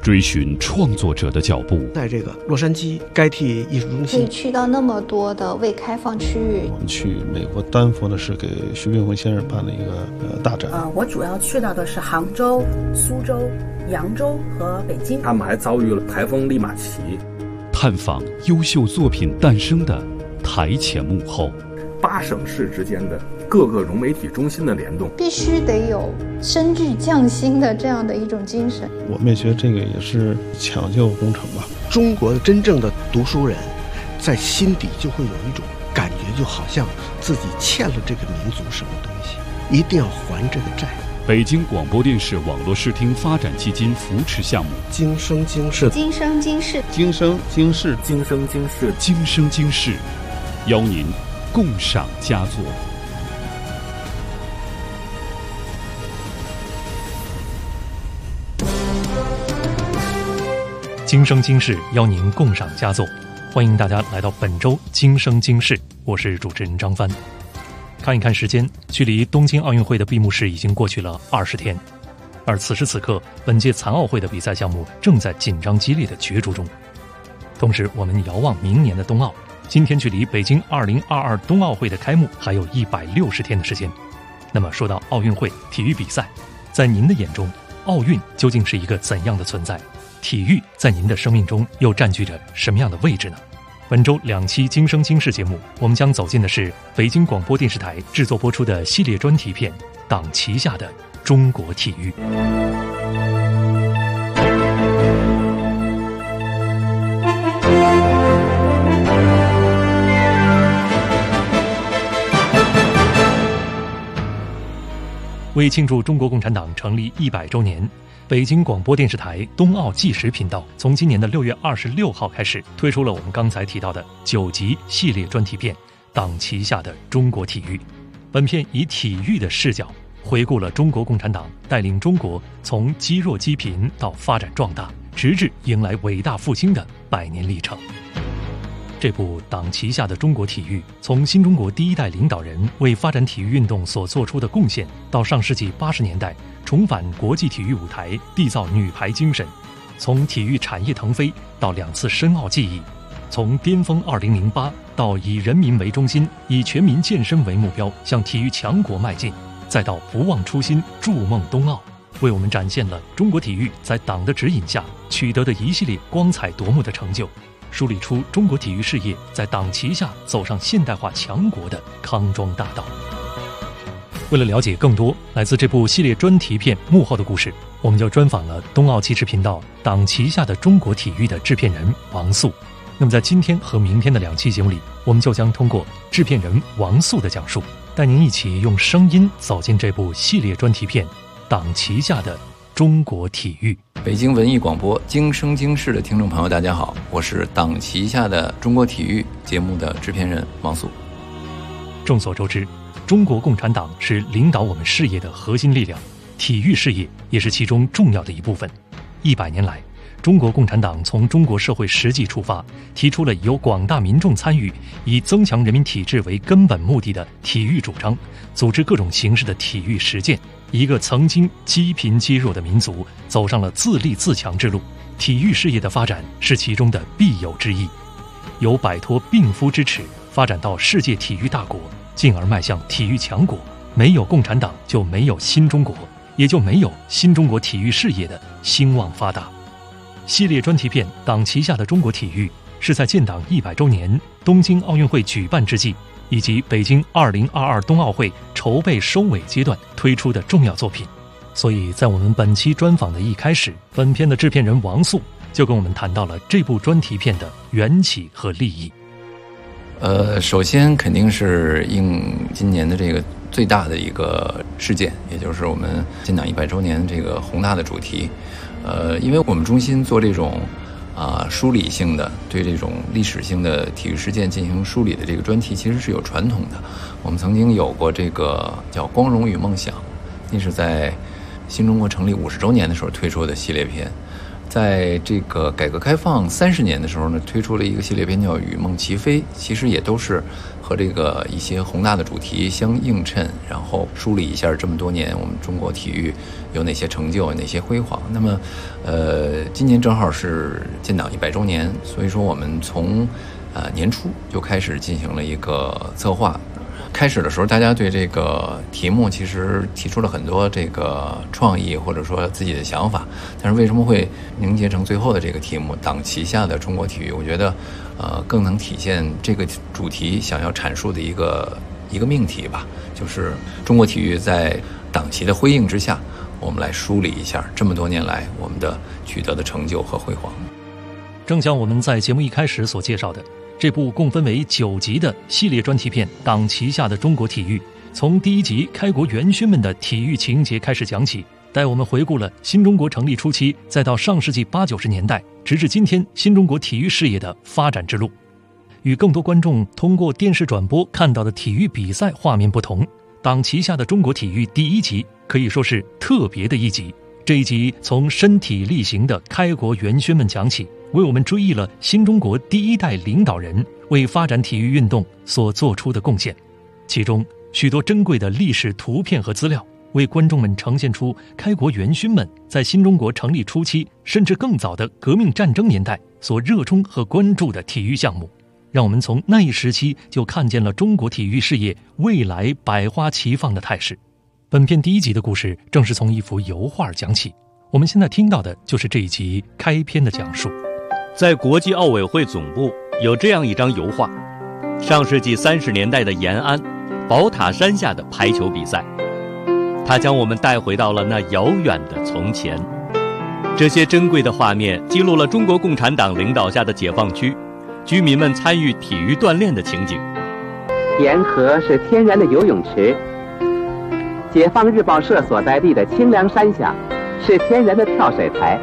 追寻创作者的脚步。 在这个洛杉矶该替艺术中心， 可以去到那么多的未开放区域。 我们去美国丹佛呢，是给徐冰鸿先生办了一个大展。 我主要去到的是杭州、苏州、扬州和北京。 他们还遭遇了台风利马奇。 探访优秀作品诞生的台前幕后 ，8省市之间的各个融媒体中心的联动， 必须得有深具匠心的这样的一种精神。 我们也觉得这个也是抢救工程吧。 中国的真正的读书人，在心底就会有一种感觉，就好像自己欠了这个民族什么东西，一定要还这个债。 北京广播电视网络视听发展基金扶持项目， 今生今世， 今生今世， 今生今世， 今生今世， 今生今世，邀您共赏佳作。 今生今世，邀您共赏佳作。欢迎大家来到本周今生今世，我是主持人张帆。看一看时间，距离东京奥运会的闭幕式已经过去了20天，而此时此刻，本届残奥会的比赛项目正在紧张激烈的角逐中。同时，我们遥望明年的冬奥，今天距离北京2022冬奥会的开幕还有160天的时间。那么说到奥运会体育比赛，在您的眼中，奥运究竟是一个怎样的存在？体育在您的生命中又占据着什么样的位置呢？本周2期今生今世节目，我们将走进的是北京广播电视台制作播出的系列专题片《党旗下的中国体育》。为庆祝中国共产党成立100周年，北京广播电视台冬奥纪实频道从今年的6月26号开始推出了我们刚才提到的9集系列专题片《党旗下的中国体育》。本片以体育的视角回顾了中国共产党带领中国从积弱积贫到发展壮大，直至迎来伟大复兴的100年历程。这部《党旗下的中国体育》从新中国第一代领导人为发展体育运动所做出的贡献，到上世纪80年代重返国际体育舞台，缔造女排精神；从体育产业腾飞到2次申奥记忆；从巅峰2008到以人民为中心，以全民健身为目标向体育强国迈进，再到不忘初心，筑梦冬奥，为我们展现了中国体育在党的指引下取得的一系列光彩夺目的成就，梳理出中国体育事业在党旗下走上现代化强国的康庄大道。为了了解更多来自这部系列专题片幕后的故事，我们就专访了冬奥纪实频道《党旗下的中国体育》的制片人王素。那么在今天和明天的2期节目里，我们就将通过制片人王素的讲述，带您一起用声音走进这部系列专题片《党旗下的中国体育》。 北京文艺广播今生今世的听众朋友，大家好，我是党旗下的中国体育节目的制片人王素。 众所周知，中国共产党是领导我们事业的核心力量，体育事业也是其中重要的一部分。100年来，中国共产党从中国社会实际出发，提出了由广大民众参与，以增强人民体质为根本目的的体育主张，组织各种形式的体育实践，一个曾经积贫积弱的民族走上了自立自强之路。体育事业的发展是其中的必有之义，由摆脱病夫之耻发展到世界体育大国，进而迈向体育强国。没有共产党，就没有新中国，也就没有新中国体育事业的兴旺发达。系列专题片《党旗下的中国体育》是在建党100周年、东京奥运会举办之际，以及北京2022冬奥会筹备收尾阶段推出的重要作品。所以在我们本期专访的一开始，本片的制片人王素就跟我们谈到了这部专题片的缘起和立意。 首先肯定是应今年的这个最大的一个事件，也就是我们建党100周年这个宏大的主题。因为我们中心做这种梳理性的，对这种历史性的体育事件进行梳理的这个专题，其实是有传统的。我们曾经有过这个叫《光荣与梦想》，那是在新中国成立50周年的时候推出的系列片。在这个改革开放30年的时候呢，推出了一个系列片叫《与梦齐飞》，其实也都是和和这个一些宏大的主题相映衬，然后梳理一下这么多年我们中国体育有哪些成就，有哪些辉煌。那么今年正好是建党100周年，所以说我们从年初就开始进行了一个策划。开始的时候，大家对这个题目其实提出了很多这个创意或者说自己的想法，但是为什么会凝结成最后的这个题目“党旗下的中国体育”？我觉得，更能体现这个主题想要阐述的一个命题吧，就是中国体育在党旗的辉映之下，我们来梳理一下这么多年来我们的取得的成就和辉煌。 正像我们在节目一开始所介绍的，这部共分为9集的系列专题片《党旗下的中国体育》，从第1集开国元勋们的体育情节开始讲起，带我们回顾了新中国成立初期，再到上世纪80、90年代，直至今天新中国体育事业的发展之路。与更多观众通过电视转播看到的体育比赛画面不同，《党旗下的中国体育》第1集可以说是特别的一集。这一集从身体力行的开国元勋们讲起，为我们追忆了新中国第1代领导人为发展体育运动所做出的贡献，其中许多珍贵的历史图片和资料，为观众们呈现出开国元勋们在新中国成立初期甚至更早的革命战争年代所热衷和关注的体育项目，让我们从那一时期就看见了中国体育事业未来百花齐放的态势。本片第1集的故事正是从一幅油画讲起，我们现在听到的就是这一集开篇的讲述。 在国际奥委会总部有这样一张油画，上世纪30年代的延安宝塔山下的排球比赛，它将我们带回到了那遥远的从前。这些珍贵的画面记录了中国共产党领导下的解放区居民们参与体育锻炼的情景。 沿河是天然的游泳池，解放日报社所在地的清凉山下是天然的跳水台。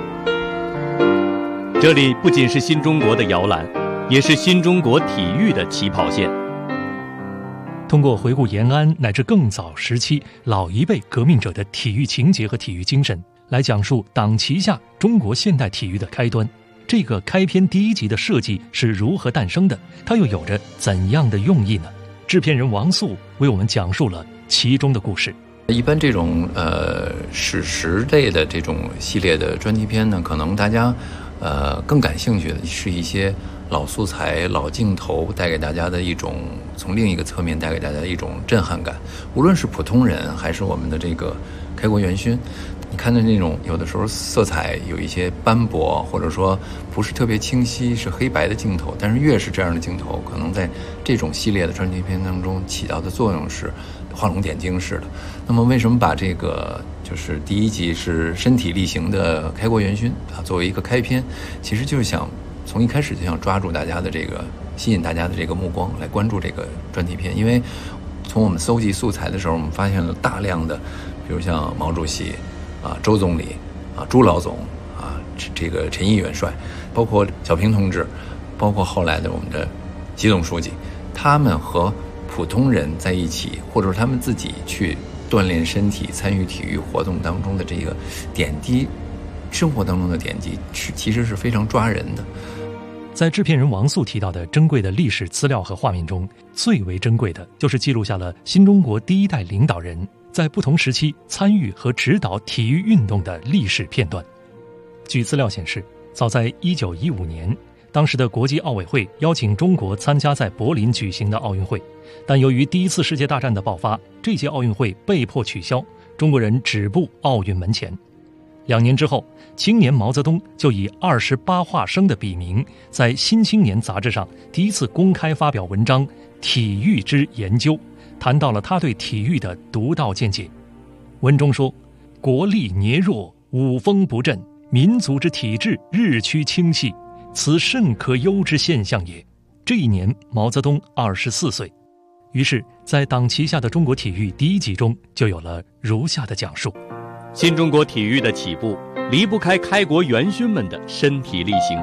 这里不仅是新中国的摇篮，也是新中国体育的起跑线。 通过回顾延安乃至更早时期老一辈革命者的体育情节和体育精神，来讲述党旗下中国现代体育的开端。这个开篇第1集的设计是如何诞生的？它又有着怎样的用意呢？制片人王素为我们讲述了其中的故事。 一般这种史实类的这种系列的专题片呢，可能大家更感兴趣的是一些老素材、老镜头带给大家的一种，从另一个侧面带给大家的一种震撼感。无论是普通人还是我们的这个开国元勋，你看的那种有的时候色彩有一些斑驳，或者说不是特别清晰，是黑白的镜头，但是越是这样的镜头，可能在这种系列的专题片当中起到的作用是画龙点睛式的。那么为什么把这个就是第1集是身体力行的开国元勋作为一个开篇，其实就是想从一开始就想抓住大家的这个，吸引大家的这个目光来关注这个专题片。因为从我们搜集素材的时候，我们发现了大量的比如像毛主席周总理朱老总这个陈毅元帅，包括小平同志，包括后来的我们的习总书记，他们和普通人在一起，或者说他们自己去锻炼身体、参与体育活动当中的这个点滴，生活当中的点滴其实是非常抓人的。 在制片人王素提到的珍贵的历史资料和画面中，最为珍贵的就是记录下了新中国第1代领导人在不同时期参与和指导体育运动的历史片段。据资料显示，早在1915年，当时的国际奥委会邀请中国参加在柏林举行的奥运会，但由于第1次世界大战的爆发，这届奥运会被迫取消，中国人止步奥运门前。2年之后，青年毛泽东就以28画生的笔名，在《新青年》杂志上第1次公开发表文章《体育之研究》，谈到了他对体育的独到见解。文中说，国力羸弱，武风不振，民族之体质日趋轻细，此甚可忧之现象也。这一年毛泽东24岁。于是在党旗下的中国体育第1集中就有了如下的讲述。 新中国体育的起步离不开开国元勋们的身体力行。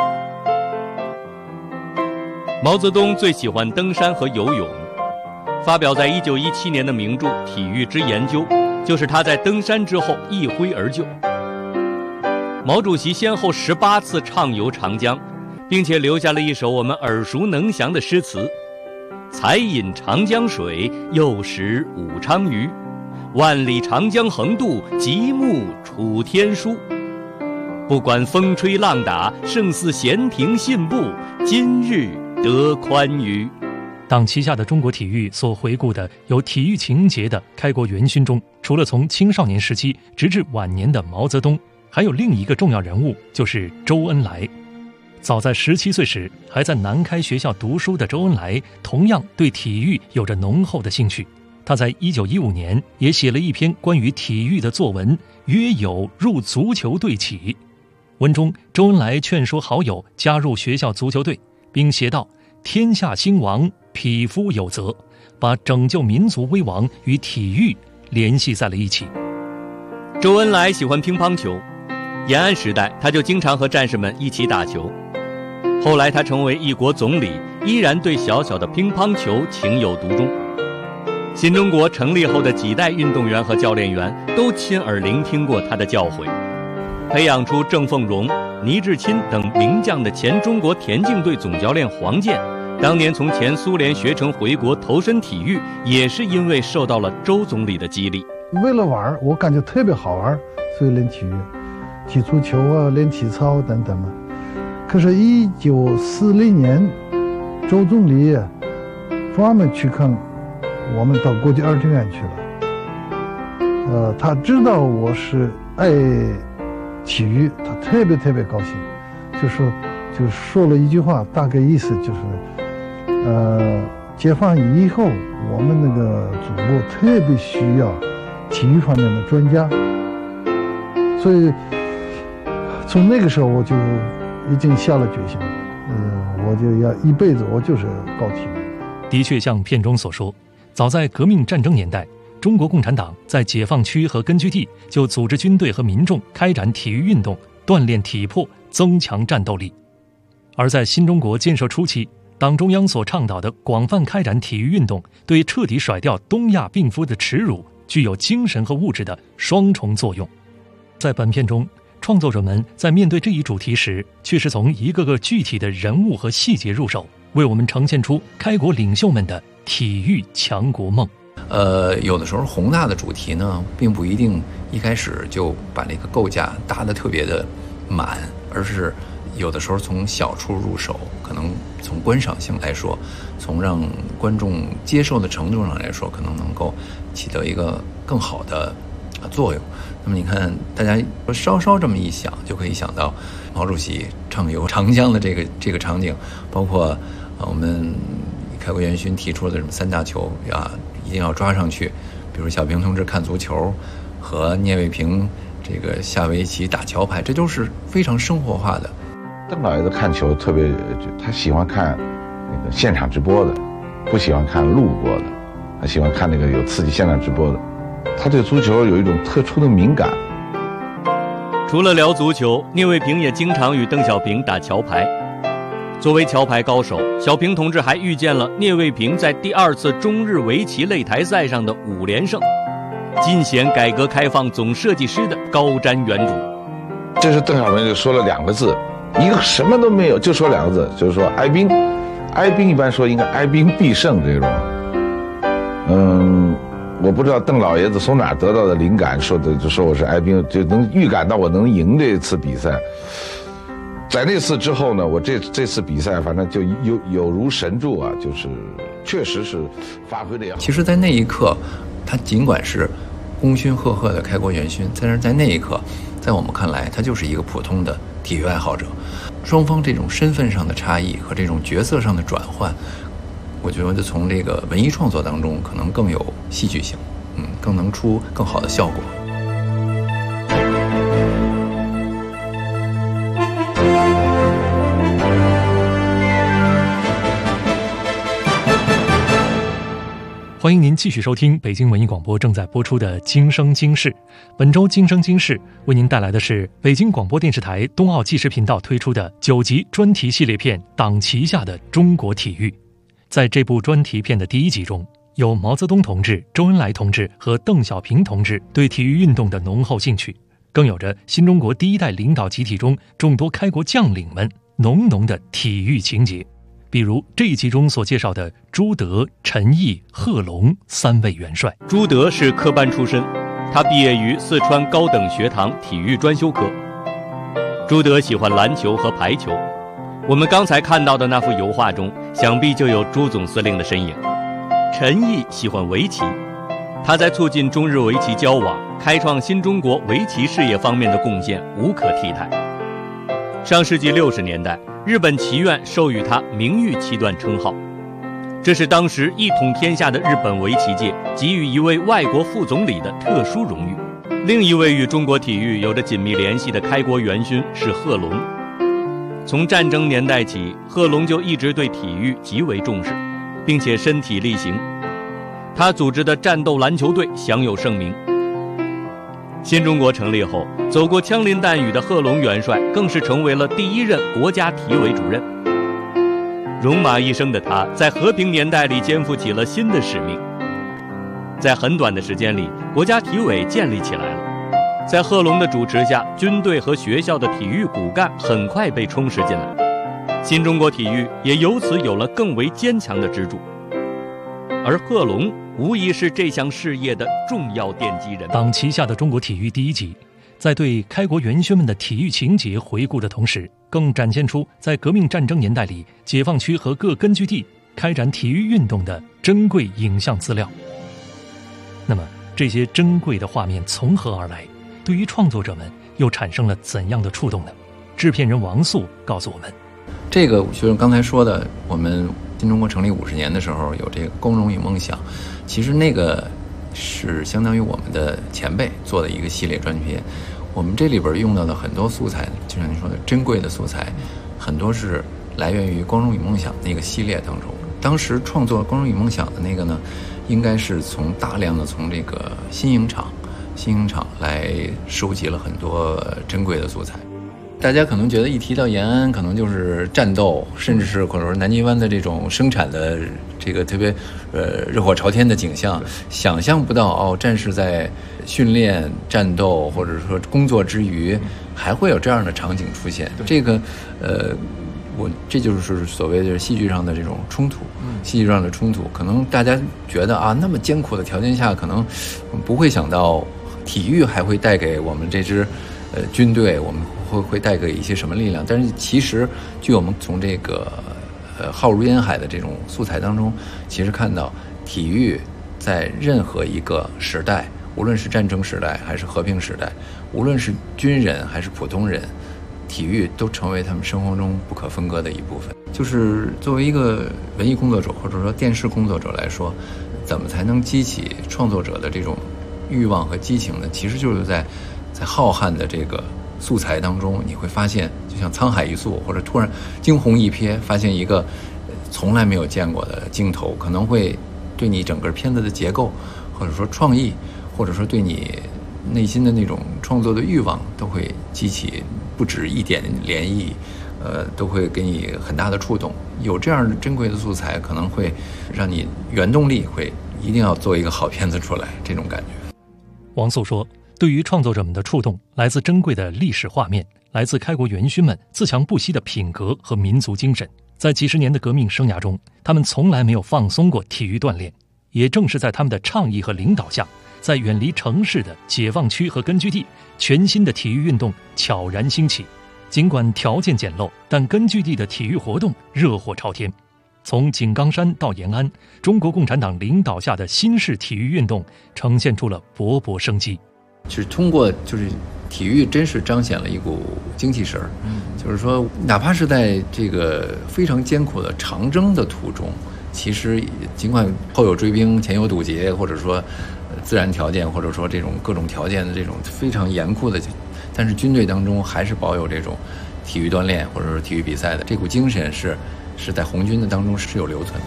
毛泽东最喜欢登山和游泳，发表在1917年的名著《体育之研究》就是他在登山之后一挥而就。毛主席先后18次畅游长江，并且留下了一首我们耳熟能详的诗词： 才饮长江水，又食武昌鱼。万里长江横渡，极目楚天舒。不管风吹浪打，胜似闲庭信步，今日得宽裕。 党旗下的中国体育所回顾的有体育情节的开国元勋中，除了从青少年时期直至晚年的毛泽东，还有另一个重要人物，就是周恩来。早在17岁时还在南开学校读书的周恩来，同样对体育有着浓厚的兴趣。他在1915年也写了一篇关于体育的作文，约有入足球队起。文中，周恩来劝说好友加入学校足球队，并写道：天下兴亡，匹夫有责，把拯救民族危亡与体育联系在了一起。 周恩来喜欢乒乓球，延安时代他就经常和战士们一起打球。后来他成为一国总理，依然对小小的乒乓球情有独钟。新中国成立后的几代运动员和教练员都亲耳聆听过他的教诲，培养出郑凤荣、倪志钦等名将的前中国田径队总教练黄健，当年从前苏联学成回国投身体育，也是因为受到了周总理的激励。 为了玩，我感觉特别好玩，所以练体育，踢足球啊，练体操等等嘛。可是1940年，周总理专门去看我们到国际儿童院去了。他知道我是爱体育，他特别高兴，就说了一句话，大概意思就是，解放以后，我们那个祖国特别需要体育方面的专家，所以从那个时候我就已经下了决心，我就要一辈子我就是搞体育。 的确，像片中所说，早在革命战争年代，中国共产党在解放区和根据地就组织军队和民众开展体育运动，锻炼体魄，增强战斗力。而在新中国建设初期，党中央所倡导的广泛开展体育运动，对彻底甩掉东亚病夫的耻辱，具有精神和物质的双重作用。在本片中，创作者们在面对这一主题时，却是从一个个具体的人物和细节入手，为我们呈现出开国领袖们的体育强国梦。 有的时候宏大的主题呢，并不一定一开始就把这个构架搭得特别的满，而是有的时候从小处入手，可能从观赏性来说，从让观众接受的程度上来说，可能能够起到一个更好的作用。那么你看，大家稍稍这么一想，就可以想到毛主席畅游长江的这个场景，包括我们开国元勋提出的什么3大球啊，一定要抓上去，比如小平同志看足球和聂卫平这个下围棋打桥牌，这都是非常生活化的。 邓老爷子看球特别，他喜欢看那个现场直播的，不喜欢看录播的，他喜欢看那个有刺激现场直播的。他对足球有一种特殊的敏感。 除了聊足球，聂卫平也经常与邓小平打桥牌。作为桥牌高手，小平同志还遇见了聂卫平在第2次中日围棋擂台赛上的5连胜，尽显改革开放总设计师的高瞻远瞩。 这是邓小平就说了2个字，一个什么都没有，就说2个字，就是说哀兵。哀兵一般说应该哀兵必胜这种。我不知道邓老爷子从哪得到的灵感，说我是哀兵，就能预感到我能赢这次比赛。在那次之后呢，我这次比赛反正就有如神助啊，就是确实是发挥的也好。 其实在那一刻，他尽管是功勋赫赫的开国元勋，但是在那一刻，在我们看来，他就是一个普通的体育爱好者。双方这种身份上的差异和这种角色上的转换，我觉得从这个文艺创作当中可能更有戏剧性，更能出更好的效果。 欢迎您继续收听北京文艺广播正在播出的《今生今世》。本周《今生今世》为您带来的是北京广播电视台冬奥纪实频道推出的9集专题系列片《党旗下的中国体育》。在这部专题片的第1集中，有毛泽东同志、周恩来同志和邓小平同志对体育运动的浓厚兴趣，更有着新中国第1代领导集体中众多开国将领们浓浓的体育情节。 比如这一集中所介绍的朱德、陈毅、贺龙3位元帅。 朱德是科班出身，他毕业于四川高等学堂体育专修科。朱德喜欢篮球和排球，我们刚才看到的那幅油画中，想必就有朱总司令的身影。陈毅喜欢围棋，他在促进中日围棋交往、开创新中国围棋事业方面的贡献无可替代。上世纪60年代，日本棋院授予他名誉棋段称号，这是当时一统天下的日本围棋界给予一位外国副总理的特殊荣誉。另一位与中国体育有着紧密联系的开国元勋是贺龙。从战争年代起，贺龙就一直对体育极为重视，并且身体力行。他组织的战斗篮球队享有盛名。新中国成立后，走过枪林弹雨的贺龙元帅更是成为了第一任国家体委主任。戎马一生的他，在和平年代里肩负起了新的使命。在很短的时间里，国家体委建立起来了。在贺龙的主持下，军队和学校的体育骨干很快被充实进来，新中国体育也由此有了更为坚强的支柱。而贺龙无疑是这项事业的重要奠基人。 党旗下的中国体育第一集，在对开国元勋们的体育情节回顾的同时，更展现出在革命战争年代里解放区和各根据地开展体育运动的珍贵影像资料。那么这些珍贵的画面从何而来？对于创作者们又产生了怎样的触动呢？制片人王素告诉我们， 这个就是刚才说的，我们新中国成立50年的时候有这个光荣与梦想，其实那个是相当于我们的前辈做的一个系列专片。我们这里边用到的很多素材，就像您说的珍贵的素材，很多是来源于光荣与梦想那个系列当中。当时创作光荣与梦想的那个呢，应该是大量的从这个新影厂来收集了很多珍贵的素材。大家可能觉得一提到延安，可能就是战斗，甚至是或者说南泥湾的这种生产的这个特别热火朝天的景象，想象不到战士在训练、战斗或者说工作之余，还会有这样的场景出现。这个这就是所谓的戏剧上的这种冲突，戏剧上的冲突，可能大家觉得那么艰苦的条件下，可能不会想到体育还会带给我们这支军队，我们会带给一些什么力量。但是其实据我们从这个浩如烟海的这种素材当中，其实看到体育在任何一个时代，无论是战争时代还是和平时代，无论是军人还是普通人，体育都成为他们生活中不可分割的一部分。就是作为一个文艺工作者或者说电视工作者来说，怎么才能激起创作者的这种欲望和激情呢？其实就是在浩瀚的这个素材当中，你会发现就像沧海一粟，或者突然惊鸿一瞥，发现一个从来没有见过的镜头，可能会对你整个片子的结构或者说创意，或者说对你内心的那种创作的欲望都会激起不止一点涟漪，都会给你很大的触动。有这样珍贵的素材，可能会让你原动力会一定要做一个好片子出来，这种感觉。 王素说，对于创作者们的触动来自珍贵的历史画面，来自开国元勋们自强不息的品格和民族精神。在几十年的革命生涯中，他们从来没有放松过体育锻炼。也正是在他们的倡议和领导下，在远离城市的解放区和根据地，全新的体育运动悄然兴起。尽管条件简陋，但根据地的体育活动热火朝天。从井冈山到延安，中国共产党领导下的新式体育运动呈现出了勃勃生机。 就是通过体育真是彰显了一股精气神儿，就是说哪怕是在这个非常艰苦的长征的途中，其实尽管后有追兵前有堵截，或者说自然条件或者说这种各种条件的这种非常严酷的，但是军队当中还是保有这种体育锻炼或者说体育比赛的这股精神是在红军的当中是有留存的。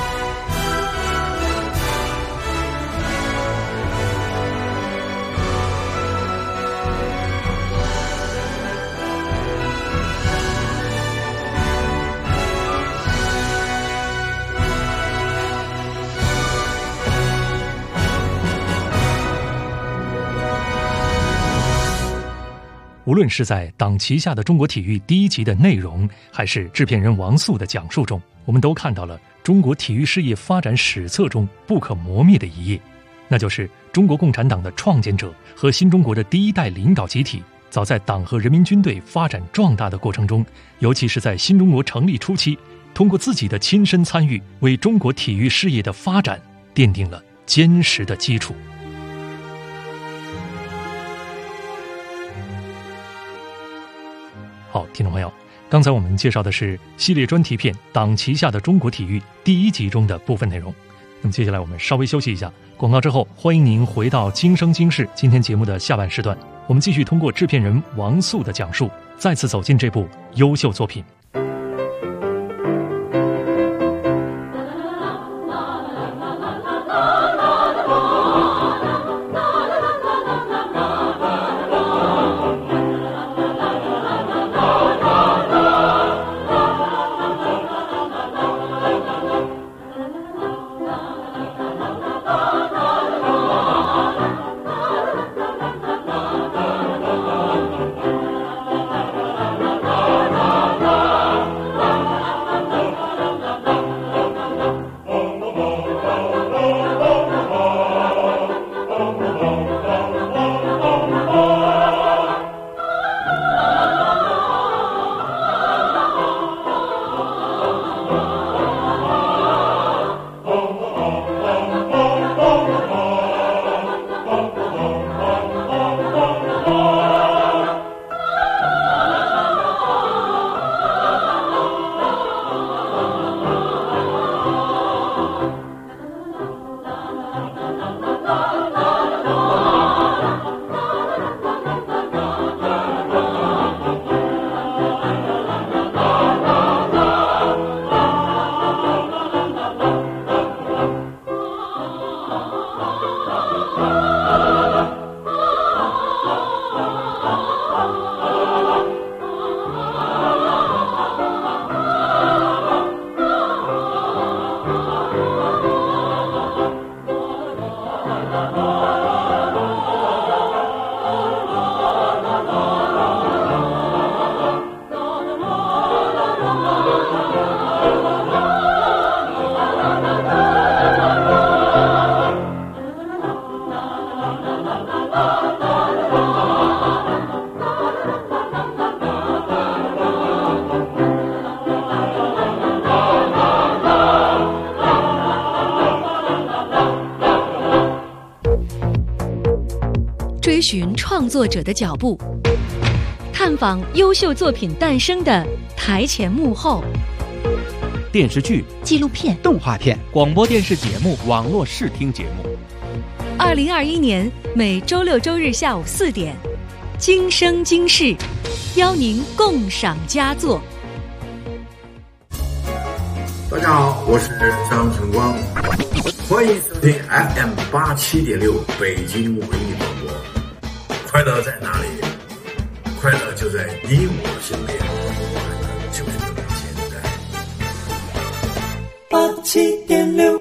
无论是在党旗下的中国体育第一集的内容，还是制片人王素的讲述中， 我们都看到了中国体育事业发展史册中不可磨灭的一页，那就是中国共产党的创建者和新中国的第一代领导集体，早在党和人民军队发展壮大的过程中，尤其是在新中国成立初期，通过自己的亲身参与，为中国体育事业的发展奠定了坚实的基础。好，听众朋友，刚才我们介绍的是系列专题片《党旗下的中国体育》第1集中的部分内容。那么接下来我们稍微休息一下，广告之后欢迎您回到今生今世今天节目的下半时段，我们继续通过制片人王素的讲述，再次走进这部优秀作品。 追寻创作者的脚步，探访优秀作品诞生的台前幕后。 电视剧、 纪录片、 动画片、 广播电视节目、网络视听节目。 2021年每周6、周日下午4点，今生今世，邀您共赏佳作。 大家好，我是张晨光，欢迎收听 FM87.6 北京文艺广播。快乐在哪里？快乐就在你我身边，快乐就是这么简单。87.6。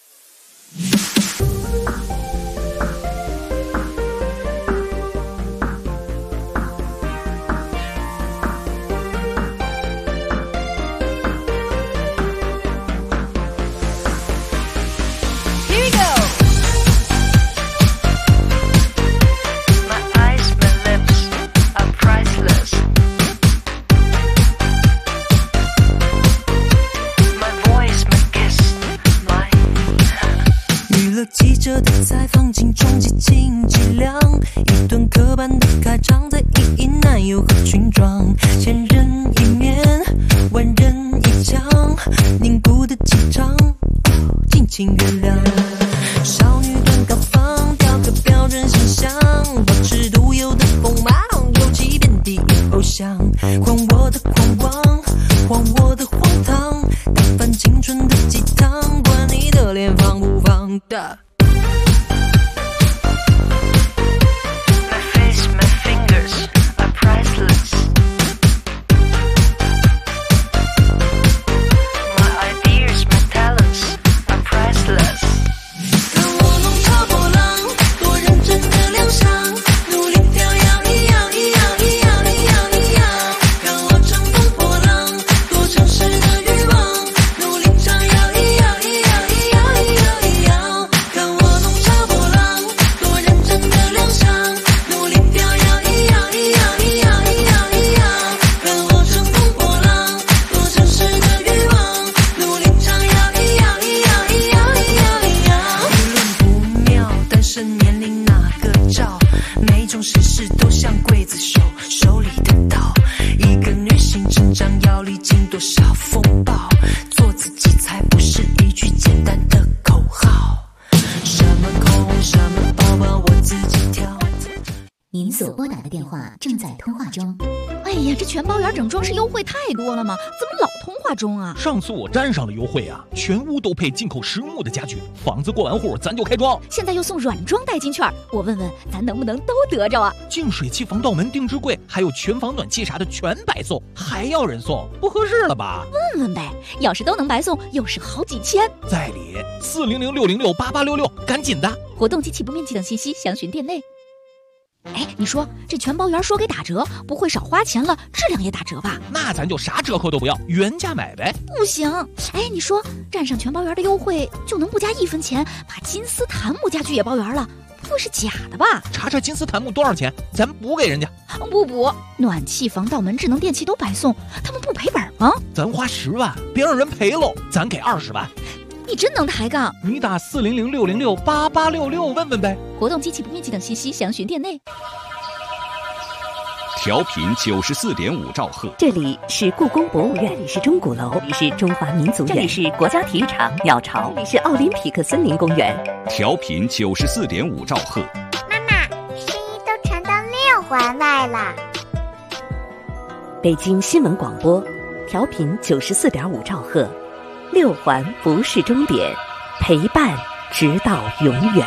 采访精装极尽剂量，一段刻板的开场，在一男友和群装，千人一面，万人一腔，凝固的气场，敬请原谅。少女短高仿，雕刻标准形象，保持独有的锋芒，尤其遍地偶像，还我的狂妄，还我的荒唐，打翻青春的鸡汤，管你的脸放不放的。 努长要历经多少风暴，做自己才不是一句简单的口号。什么口红，什么包包，我自己挑。 您所拨打的电话正在通话中。 哎呀，这全包圆整装饰优惠太多了吗？怎么老通话中啊？ 上次我沾上了优惠啊，全屋都配进口实木的家具，房子过完户咱就开装。 现在又送软装代金券，我问问咱能不能都得着啊？ 净水器、防盗门、定制柜，还有全房暖气啥的全白送，还要人送，不合适了吧？ 问问呗，要是都能白送，又省好几千。 在理400-606-8866，赶紧的！ 活动及起步面积等信息详询店内。哎，你说这全包圆说给打折，不会少花钱了，质量也打折吧？ 那咱就啥折扣都不要，原价买呗。 不行，哎，你说占上全包圆的优惠，就能不加1分钱把金丝檀木家具也包圆了？不会是假的吧？ 查查金丝檀木多少钱，咱补给人家。 不补，暖气、防盗门、智能电器都白送，他们不赔本吗？ 咱花10万，别让人赔喽，咱给20万。 你真能抬杠！ 你打400-606-8866问问呗。 活动及起步面积等信息详询店内。 调频94.5兆赫， 这里是故宫博物院，这里是钟鼓楼，这里是中华民族院，这里是国家体育场鸟巢，这里是奥林匹克森林公园。 调频94.5兆赫。 妈妈，声音都传到6环外了。 北京新闻广播，调频94.5兆赫，6环不是终点，陪伴直到永远。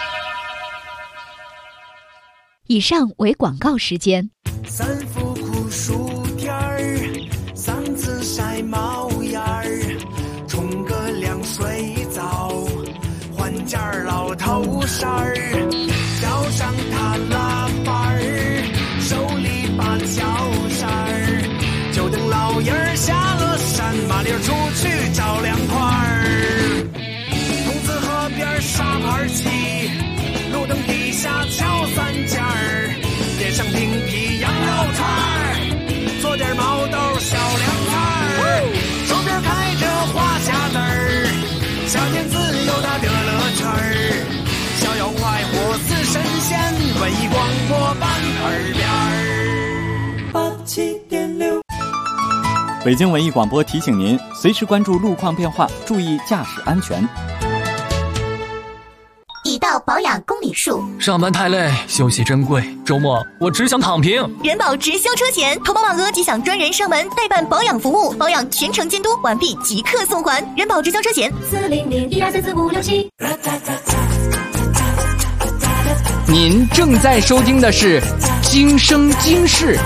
以上为广告时间。 3伏酷暑天儿，3次晒毛眼儿，冲个凉水澡，换件老头衫儿，脚上踏拉板儿，手里把脚扇儿，就等老爷儿下了山，麻溜出去找凉快儿。筒子河边沙盘棋，路灯底下敲3件儿，点上冰皮羊肉串儿，做点毛豆小凉菜儿，手边开着花匣子儿，夏天自由的乐乐圈儿，逍遥快活似神仙，文艺广播伴耳边儿。87.6。 北京文艺广播提醒您，随时关注路况变化，注意驾驶安全。 已到保养公里数。 上班太累，休息珍贵，周末我只想躺平。 人保直销车险，投保满额即享专人上门代办保养服务，保养全程监督，完毕即刻送还。人保直销车险400-12344567。 您正在收听的是今生今世。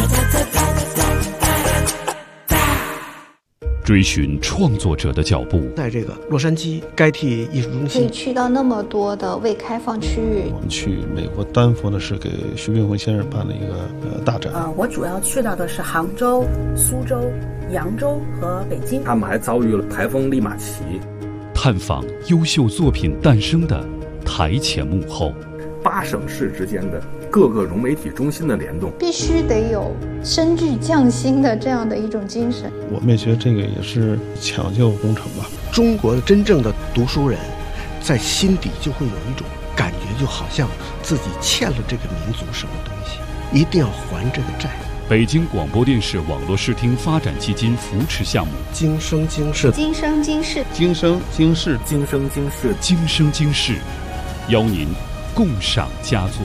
追寻创作者的脚步， 在这个洛杉矶该替艺术中心， 可以去到那么多的未开放区域。 我们去美国丹佛呢，是给徐冰辉先生办了一个大展。 我主要去到的是杭州、苏州、扬州和北京。 他们还遭遇了台风利马奇， 探访优秀作品诞生的台前幕后 ，8省市之间的各个融媒体中心的联动， 必须得有深具匠心的这样的一种精神。 我们也觉得这个也是抢救工程吧。 中国的真正的读书人，在心底就会有一种感觉，就好像自己欠了这个民族什么东西，一定要还这个债。 北京广播电视网络视听发展基金扶持项目， 今生今世， 今生今世， 今生今世， 今生今世， 今生今世，邀您共赏佳作。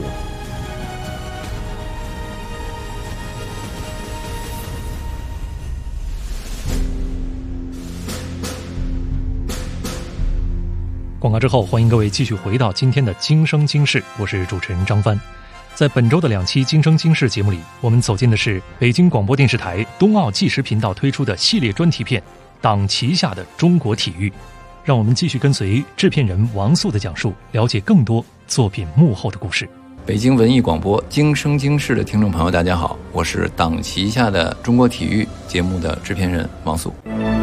广告之后，欢迎各位继续回到今天的今生今世，我是主持人张帆。在本周的2期今生今世节目里，我们走进的是北京广播电视台冬奥纪实频道推出的系列专题片《党旗下的中国体育》。让我们继续跟随制片人王素的讲述，了解更多作品幕后的故事。 北京文艺广播今生今世的听众朋友大家好，我是党旗下的中国体育节目的制片人王素。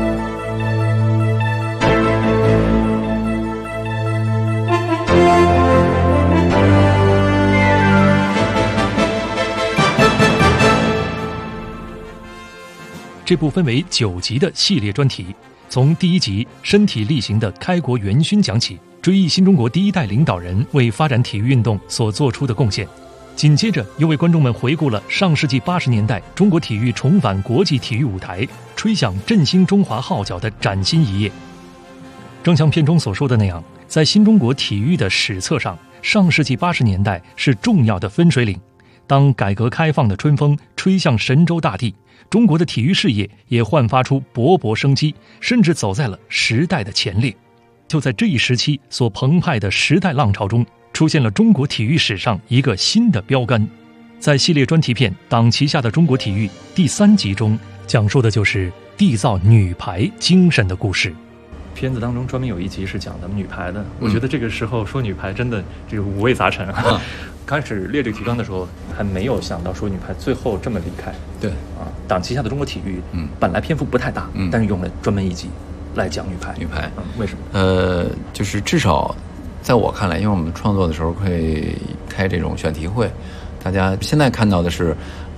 这部分为9集的系列专题，从第1集身体力行的开国元勋讲起，追忆新中国第1代领导人为发展体育运动所做出的贡献； 紧接着又为观众们回顾了上世纪80年代中国体育重返国际体育舞台，吹响振兴中华号角的崭新一页。正像片中所说的那样，在新中国体育的史册上，上世纪80年代是重要的分水岭。当改革开放的春风吹向神州大地，中国的体育事业也焕发出勃勃生机，甚至走在了时代的前列。就在这一时期所澎湃的时代浪潮中，出现了中国体育史上一个新的标杆。在系列专题片《党旗下的中国体育》第3集中，讲述的就是缔造女排精神的故事。 片子当中专门有一集是讲咱们女排的，我觉得这个时候说女排真的这个五味杂陈啊。开始列这个提纲的时候，还没有想到说女排最后这么离开。 对啊，党旗下的中国体育，本来篇幅不太大，但是用了专门一集来讲女排。为什么？ 就是至少在我看来，因为我们创作的时候会开这种选题会，大家现在看到的是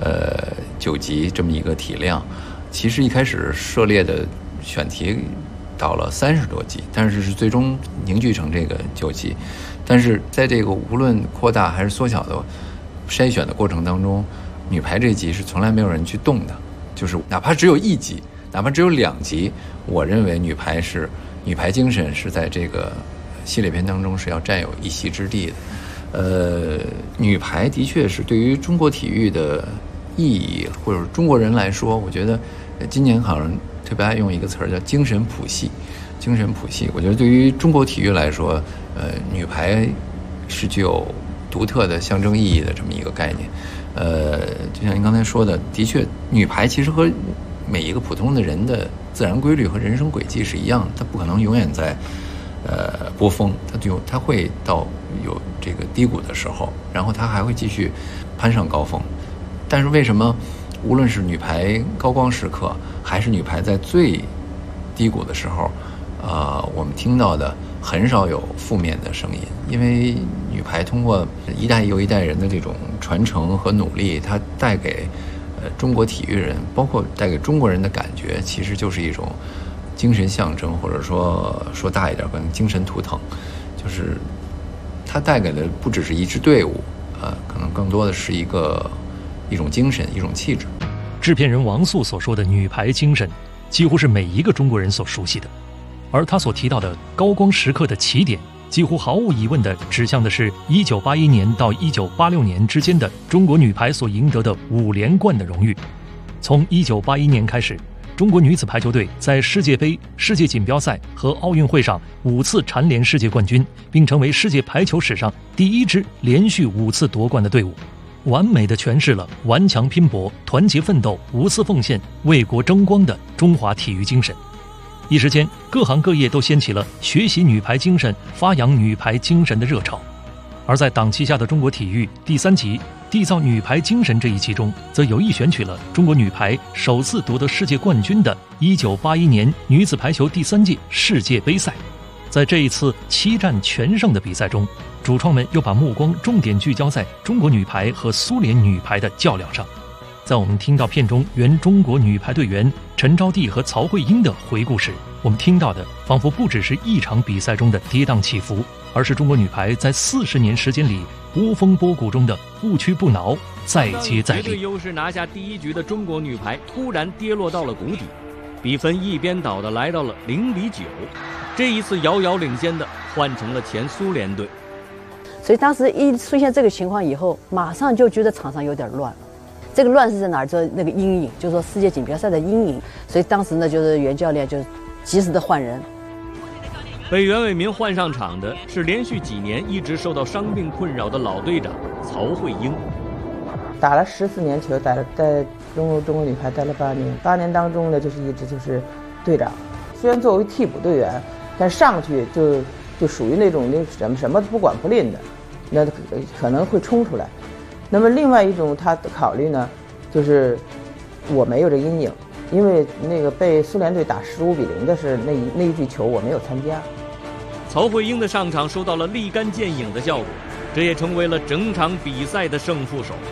9集这么一个体量，其实一开始涉猎的选题到了30多集，但是最终凝聚成这个9集。但是在这个无论扩大还是缩小的筛选的过程当中，女排这集是从来没有人去动的，就是哪怕只有1集，哪怕只有2集，我认为女排精神是在这个系列片当中是要占有一席之地的。女排的确是对于中国体育的意义，或者中国人来说，我觉得今年好像特别爱用一个词儿叫精神谱系。精神谱系，我觉得对于中国体育来说，女排是具有独特的象征意义的这么一个概念。就像您刚才说的，的确，女排其实和每一个普通的人的自然规律和人生轨迹是一样的，它不可能永远在波峰，它会到有这个低谷的时候，然后它还会继续攀上高峰。但是为什么无论是女排高光时刻，还是女排在最低谷的时候，我们听到的很少有负面的声音？因为女排通过一代又一代人的这种传承和努力，它带给中国体育人，包括带给中国人的感觉，其实就是一种精神象征，或者说大一点，可能精神图腾。就是它带给的不只是一支队伍，可能更多的是一种精神，一种气质。 制片人王素所说的女排精神，几乎是每一个中国人所熟悉的。而他所提到的高光时刻的起点，几乎毫无疑问地指向的是1981年到1986年之间的中国女排所赢得的5连冠的荣誉。从1981年开始，中国女子排球队在世界杯、世界锦标赛和奥运会上5次蝉联世界冠军，并成为世界排球史上第1支连续5次夺冠的队伍，完美地诠释了顽强拼搏、团结奋斗、无私奉献、为国争光的中华体育精神。一时间，各行各业都掀起了学习女排精神、发扬女排精神的热潮。而在党旗下的中国体育第3集缔造女排精神这一集中，则有意选取了中国女排首次夺得世界冠军的1981年女子排球第3届世界杯赛。在这一次7战全胜的比赛中，主创们又把目光重点聚焦在中国女排和苏联女排的较量上。在我们听到片中原中国女排队员陈招娣和曹慧英的回顾时，我们听到的仿佛不只是一场比赛中的跌宕起伏，而是中国女排在40年时间里波峰波谷中的不屈不挠、再接再厉。 绝对优势拿下第1局的中国女排突然跌落到了谷底，比分一边倒的来到了0-9。这一次遥遥领先的换成了前苏联队。 所以当时一出现这个情况以后，马上就觉得场上有点乱了。这个乱是在哪儿？就是那个阴影，就是说世界锦标赛的阴影。所以当时呢，就是袁教练就及时的换人。 被袁伟民换上场的是连续几年一直受到伤病困扰的老队长曹慧英。 打了14年球，在中国女排待了8年，8年当中呢，就是一直就是队长。虽然作为替补队员，但上去就属于那种什么不管不吝的，那可能会冲出来。那么另外一种他的考虑呢，就是我没有这阴影，因为那个被苏联队打15-0的是那一局球我没有参加。 曹慧英的上场收到了立竿见影的效果，这也成为了整场比赛的胜负手。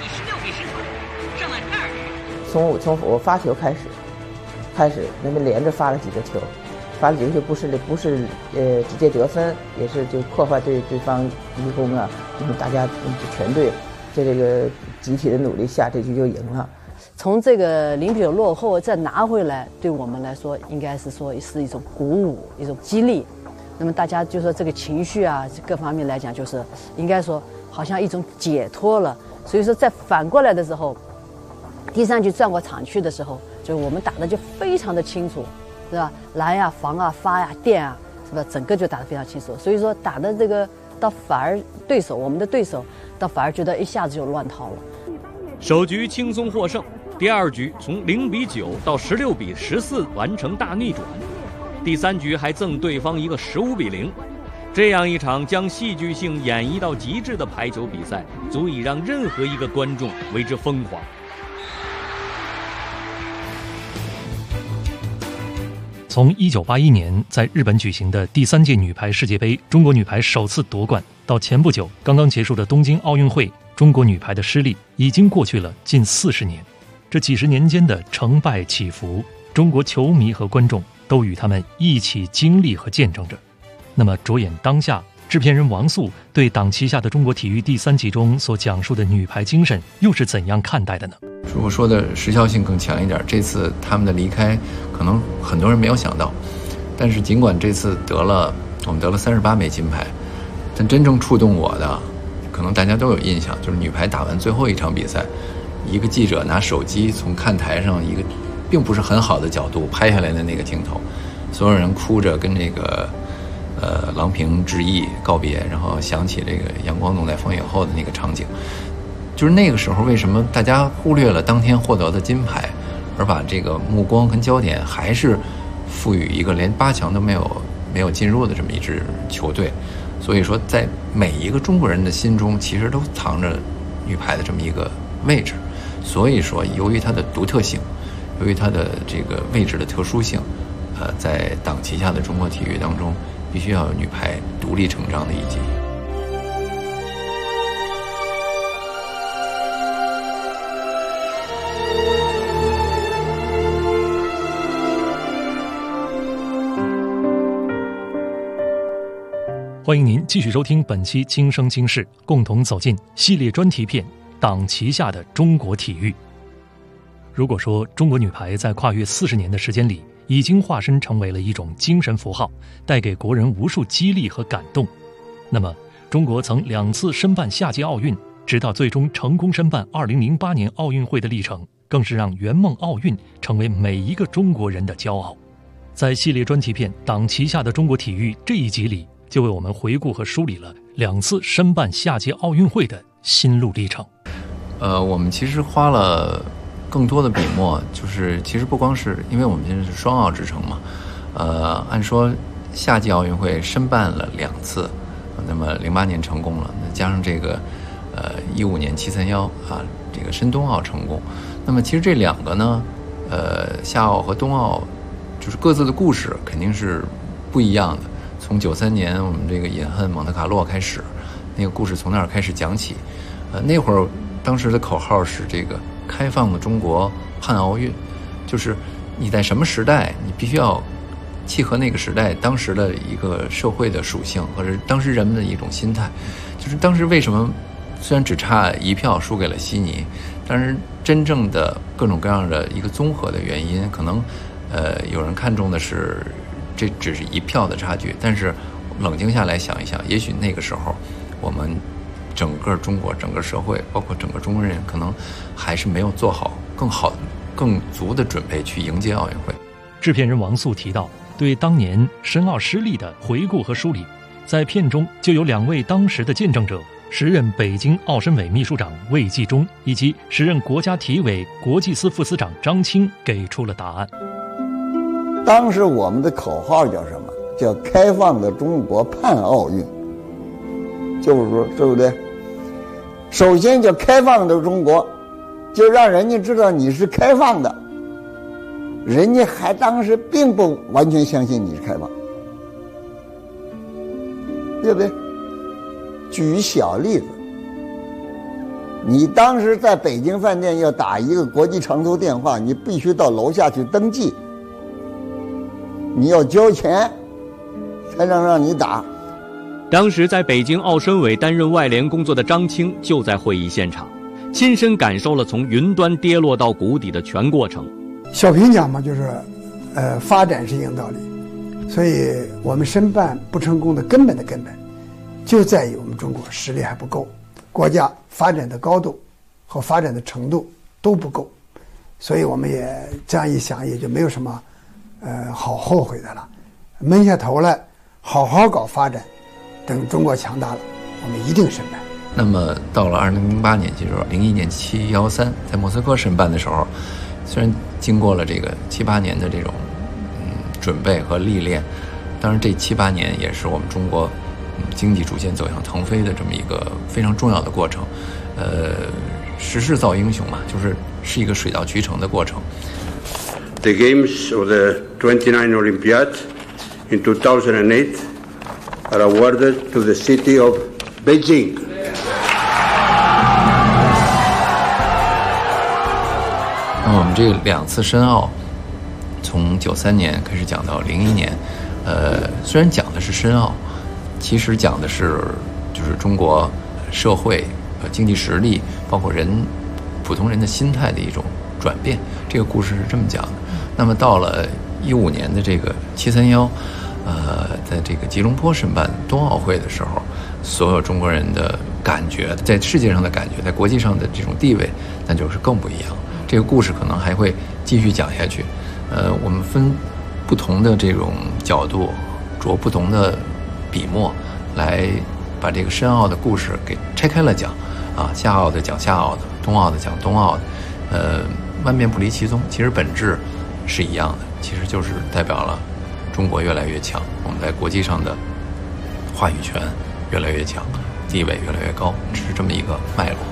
从我发球开始，那边连着发了几个球，不是直接得分，也是就破坏对方一攻啊，因为大家全队在这个集体的努力下，这局就赢了。 从这个0-9落后再拿回来，对我们来说应该是说是一种鼓舞，一种激励。那么大家就说这个情绪啊，各方面来讲，就是应该说好像一种解脱了。所以说在反过来的时候，第3局转过场去的时候，就我们打的就非常的清楚，是吧？拦呀、防啊、发呀、电啊，是吧？整个就打得非常清楚。所以说打的这个到反而我们的对手倒反而觉得一下子就乱套了。 首局轻松获胜，第2局从0-9到16-14完成大逆转，第3局还赠对方一个15-0。这样一场将戏剧性演绎到极致的排球比赛，足以让任何一个观众为之疯狂。 从1981年在日本举行的第3届女排世界杯，中国女排首次夺冠，到前不久刚刚结束的东京奥运会，中国女排的失利已经过去了近40年。这几十年间的成败起伏，中国球迷和观众都与他们一起经历和见证着。那么着眼当下，制片人王素对党旗下的中国体育第3集中所讲述的女排精神又是怎样看待的呢？ 如果说的时效性更强一点，这次他们的离开可能很多人没有想到，但是尽管这次我们得了38枚金牌，但真正触动我的可能大家都有印象，就是女排打完最后一场比赛，一个记者拿手机从看台上一个并不是很好的角度拍下来的那个镜头，所有人哭着跟这个郎平致意告别，然后想起这个阳光总在风雨后的那个场景。就是那个时候为什么大家忽略了当天获得的金牌，而把这个目光跟焦点还是赋予一个连8强都没有进入的这么一支球队。所以说在每一个中国人的心中其实都藏着女排的这么一个位置。所以说由于它的独特性，由于它的这个位置的特殊性，在党旗下的中国体育当中必须要有女排独立成长的一集。 欢迎您继续收听本期《今生今世》，共同走进系列专题片《党旗下的中国体育》。如果说中国女排在跨越40年的时间里，已经化身成为了一种精神符号，带给国人无数激励和感动，那么中国曾2次申办夏季奥运，直到最终成功申办2008年奥运会的历程，更是让圆梦奥运成为每一个中国人的骄傲。在系列专题片《党旗下的中国体育》这一集里，就为我们回顾和梳理了2次申办夏季奥运会的心路历程。 我们其实花了更多的笔墨，就是其实不光是因为我们现在是双奥之城嘛，按说夏季奥运会申办了2次，那么08年成功了，那加上这个15年731啊，这个申冬奥成功，那么其实这2个呢，夏奥和冬奥就是各自的故事肯定是不一样的。从93年我们这个饮恨蒙特卡洛开始，那个故事从那儿开始讲起。那会儿当时的口号是这个开放的中国盼奥运，就是你在什么时代，你必须要契合那个时代当时的一个社会的属性，或者当时人们的一种心态。就是当时为什么虽然只差1票输给了悉尼，但是真正的各种各样的一个综合的原因，可能有人看重的是这只是1票的差距，但是冷静下来想一想，也许那个时候我们整个中国整个社会包括整个中国人可能还是没有做好更足的准备去迎接奥运会。 制片人王素提到对当年申奥失利的回顾和梳理，在片中就有2位当时的见证者，时任北京奥申委秘书长魏纪中以及时任国家体委国际司副司长张青给出了答案。 当时我们的口号叫什么？叫开放的中国盼奥运，就是说，对不对？首先叫开放的中国，就让人家知道你是开放的，人家还当时并不完全相信你是开放，对不对？举小例子，你当时在北京饭店要打一个国际长途电话，你必须到楼下去登记，你要交钱才能让你打。 当时在北京奥申委担任外联工作的张青就在会议现场，亲身感受了从云端跌落到谷底的全过程。 小平讲嘛，就是发展是硬道理，所以我们申办不成功的根本就在于我们中国实力还不够，国家发展的高度和发展的程度都不够，所以我们也这样一想，也就没有什么好后悔的了，闷下头来好好搞发展，等中国强大了，我们一定申办。 那么到了2008年，就是01年713在莫斯科申办的时候，虽然经过了这个7、8年的这种准备和历练，当然这7、8年也是我们中国经济逐渐走向腾飞的这么一个非常重要的过程。时势造英雄嘛，是一个水到渠成的过程。 The games of the 29 Olympiad in 2008 are awarded to the city of Beijing. 那么我们这2次申奥，从93年开始讲到01年，虽然讲的是申奥，其实讲的是就是中国社会经济实力，包括普通人的心态的一种转变。这个故事是这么讲的。那么到了15年的这个731，在这个吉隆坡申办冬奥会的时候，所有中国人的感觉，在世界上的感觉，在国际上的这种地位，那就是更不一样。这个故事可能还会继续讲下去。我们分不同的这种角度，着不同的笔墨来把这个申奥的故事给拆开了讲啊，夏奥的讲夏奥的，冬奥的讲冬奥的，万变不离其宗，其实本质是一样的，其实就是代表了中国越来越强，我们在国际上的话语权越来越强，地位越来越高，是这么一个脉络。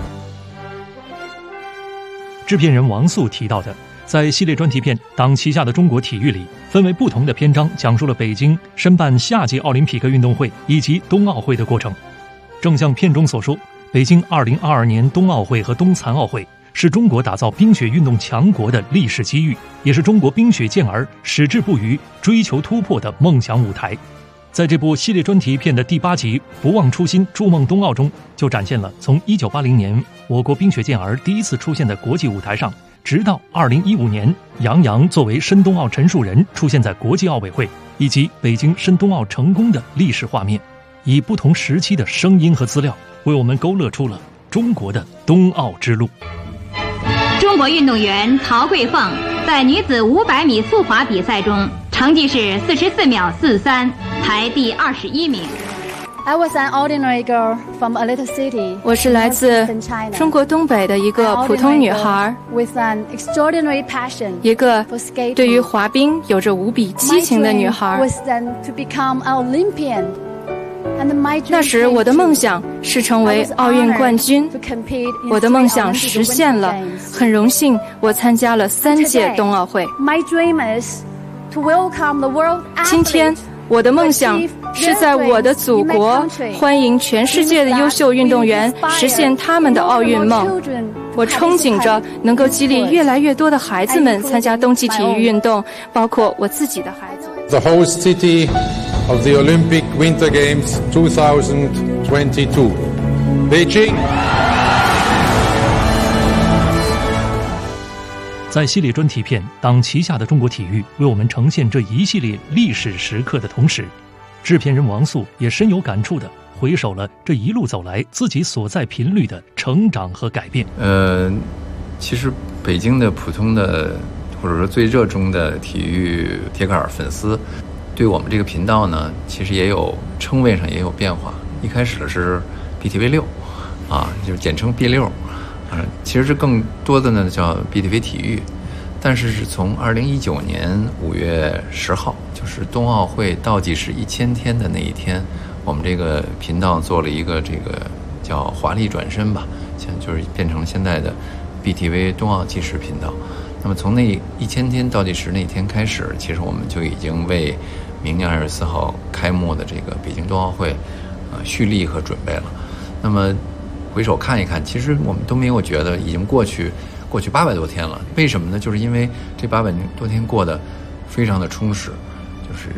制片人王素提到的，在系列专题片《党旗下的中国体育》里，分为不同的篇章，讲述了北京申办夏季奥林匹克运动会以及冬奥会的过程。正像片中所说，北京2022年冬奥会和冬残奥会是中国打造冰雪运动强国的历史机遇，也是中国冰雪健儿矢志不渝、追求突破的梦想舞台。在这部系列专题片的第8集《不忘初心，筑梦冬奥》中，就展现了从1980年我国冰雪健儿第一次出现在国际舞台上，直到2015年杨洋作为申冬奥陈述人出现在国际奥委会，以及北京申冬奥成功的历史画面，以不同时期的声音和资料，为我们勾勒出了中国的冬奥之路。 中国运动员曹桂凤在女子500米速滑比赛中成绩是44秒43，排第21名。 I was an ordinary girl from a little city. 我是来自中国东北的一个普通女孩， with an extraordinary passion 一个对于滑冰有着无比激情的女孩。 My dream was then to become an Olympian. 那时我的梦想是成为奥运冠军，我的梦想实现了，很荣幸我参加了3届冬奥会。今天我的梦想是在我的祖国欢迎全世界的优秀运动员实现他们的奥运梦。我憧憬着能够激励越来越多的孩子们参加冬季体育运动，包括我自己的孩子。 The host city of the Olympic Winter Games 2022, Beijing. 在系列专题片《党旗下的中国体育》为我们呈现这一系列历史时刻的同时，制片人王素也深有感触地回首了这一路走来自己所在频率的成长和改变。 其实北京的普通的或者说最热衷的体育铁杆粉丝，对我们这个频道呢，其实也有称谓上也有变化。一开始是 BTV6，就是简称 B6，其实这更多的呢叫 BTV 体育。但是是从2019年5月10号，就是冬奥会倒计时1000天的那一天，我们这个频道做了一个这个叫华丽转身吧，就是变成现在的 BTV 冬奥计时频道。那么从那1000天倒计时那天开始，其实我们就已经为明年24号开幕的这个北京冬奥会蓄力和准备了。那么回首看一看，其实我们都没有觉得已经过去800多天了。为什么呢？就是因为这800多天过得非常的充实，就是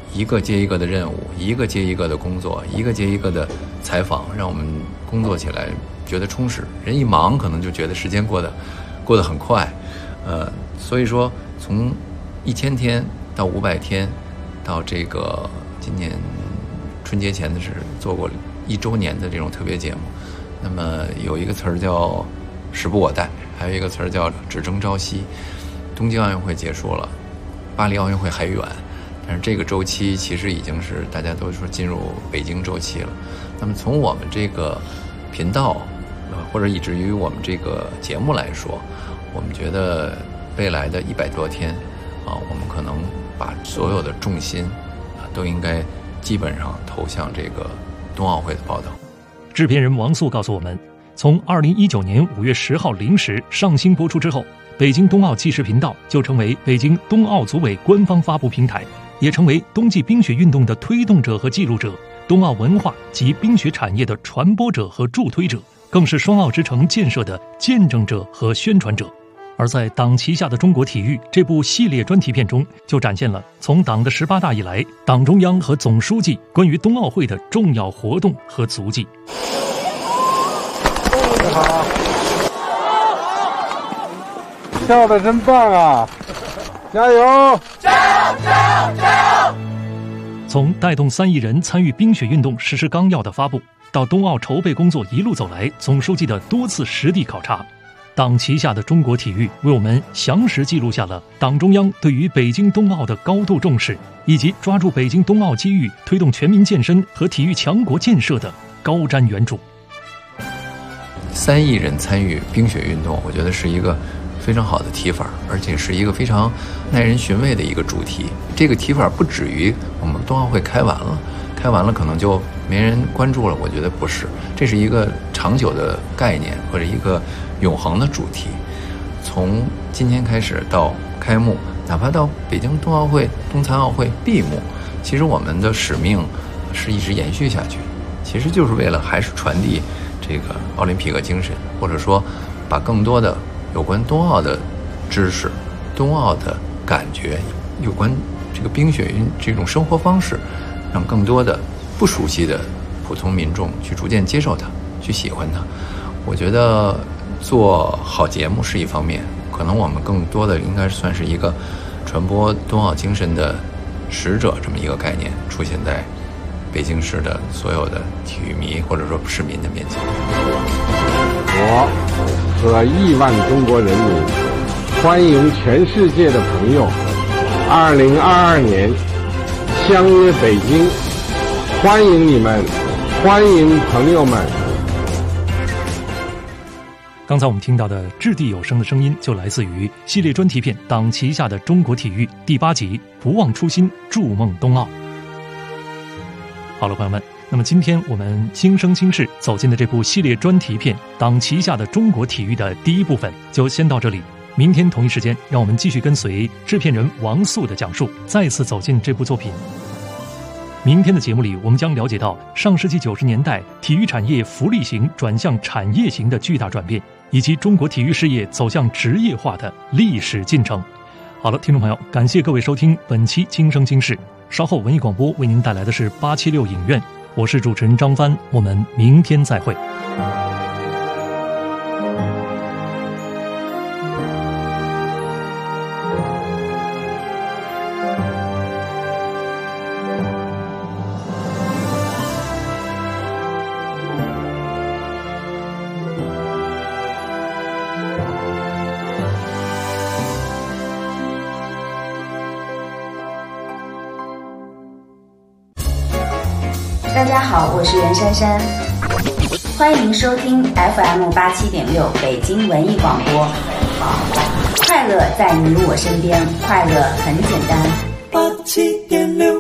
一个接一个的任务，一个接一个的工作，一个接一个的采访，让我们工作起来觉得充实。人一忙可能就觉得时间过得很快，所以说从1000天到500天，到这个今年春节前的是做过1周年的这种特别节目。那么有一个词儿叫时不我待，还有一个词儿叫只争朝夕。东京奥运会结束了，巴黎奥运会还远，但是这个周期其实已经是大家都说进入北京周期了。那么从我们这个频道，或者以至于我们这个节目来说，我们觉得未来的100多天我们可能把所有的重心都应该基本上投向这个冬奥会的报道。 制片人王素告诉我们，从2019年5月10号0时上星播出之后，北京冬奥纪实频道就成为北京冬奥组委官方发布平台，也成为冬季冰雪运动的推动者和记录者，冬奥文化及冰雪产业的传播者和助推者，更是双奥之城建设的见证者和宣传者。而在党旗下的中国体育这部系列专题片中，就展现了从党的18大以来，党中央和总书记关于冬奥会的重要活动和足迹。 你好，跳得真棒啊！加油！加油！加油！加油！ 从带动3亿人参与冰雪运动实施纲要的发布，到冬奥筹备工作一路走来，总书记的多次实地考察，党旗下的中国体育为我们详实记录下了党中央对于北京冬奥的高度重视，以及抓住北京冬奥机遇推动全民健身和体育强国建设的高瞻远瞩。 3亿人参与冰雪运动，我觉得是一个非常好的提法，而且是一个非常耐人寻味的一个主题。这个提法不止于我们冬奥会开完了可能就没人关注了，我觉得不是，这是一个长久的概念或者一个永恒的主题。从今天开始到开幕，哪怕到北京冬奥会、冬残奥会闭幕，其实我们的使命是一直延续下去，其实就是为了还是传递这个奥林匹克精神，或者说把更多的有关冬奥的知识、冬奥的感觉，有关这个冰雪这种生活方式，让更多的不熟悉的普通民众去逐渐接受它，去喜欢它。我觉得做好节目是一方面，可能我们更多的应该算是一个传播冬奥精神的使者这么一个概念，出现在北京市的所有的体育迷或者说市民的面前。 我和亿万中国人民欢迎全世界的朋友2022年相约北京，欢迎你们，欢迎朋友们。 刚才我们听到的掷地有声的声音，就来自于系列专题片《党旗下的中国体育》第8集《不忘初心，筑梦冬奥》。好了，朋友们，那么今天我们今生今世走进的这部系列专题片《党旗下的中国体育》的第1部分就先到这里。明天同一时间，让我们继续跟随制片人王素的讲述，再次走进这部作品。明天的节目里，我们将了解到上世纪90年代体育产业福利型转向产业型的巨大转变，以及中国体育事业走向职业化的历史进程。好了，听众朋友，感谢各位收听本期今生今世。稍后文艺广播为您带来的是876影院，我是主持人张帆，我们明天再会。 大家好，我是袁姗姗，欢迎收听 FM87.6 北京文艺广播。快乐在你我身边，快乐很简单。87.6。